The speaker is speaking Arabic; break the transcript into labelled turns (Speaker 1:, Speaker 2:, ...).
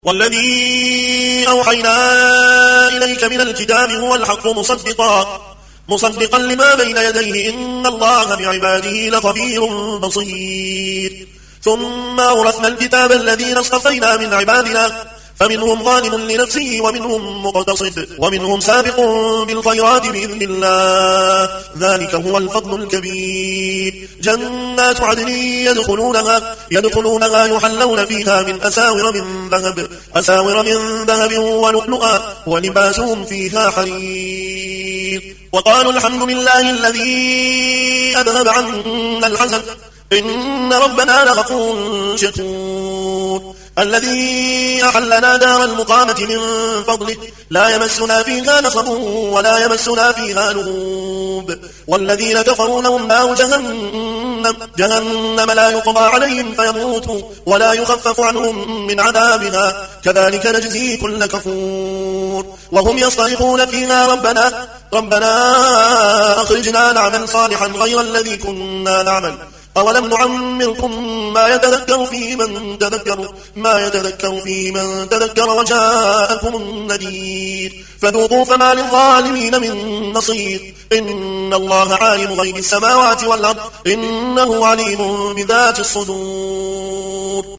Speaker 1: والذي أوحينا إليك من الكتاب هو الحق مصدقا لما بين يديه إن الله بعباده لخبير بصير. ثم أورثنا الكتاب الذين اصطفينا من عبادنا فمنهم ظالم لنفسه ومنهم مقتصد ومنهم سابق بالخيرات بإذن الله ذلك هو الفضل الكبير. جنات عدن يدخلونها يحلون فيها من أساور من ذهب ولؤلؤا ولباسهم فيها حرير. وقالوا الحمد لله الذي أذهب عنا الحزن إن ربنا لغفور شكور. الذي أحلنا دار المقامة من فضله لا يمسنا فيها نصب ولا يمسنا فيها لغوب. والذين كفروا لهم نار جهنم لا يقضى عليهم فيموتوا ولا يخفف عنهم من عذابها كذلك نجزي كل كفور. وهم يصطرخون فيها ربنا أخرجنا نعمل صالحا غير الذي كنا نعمل أولم نعمركم ما يتذكر فيه من تذكر وجاءكم النذير فذوقوا فما للظالمين من نصير. إن الله عالم غيب السماوات والأرض إنه عليم بذات الصدور.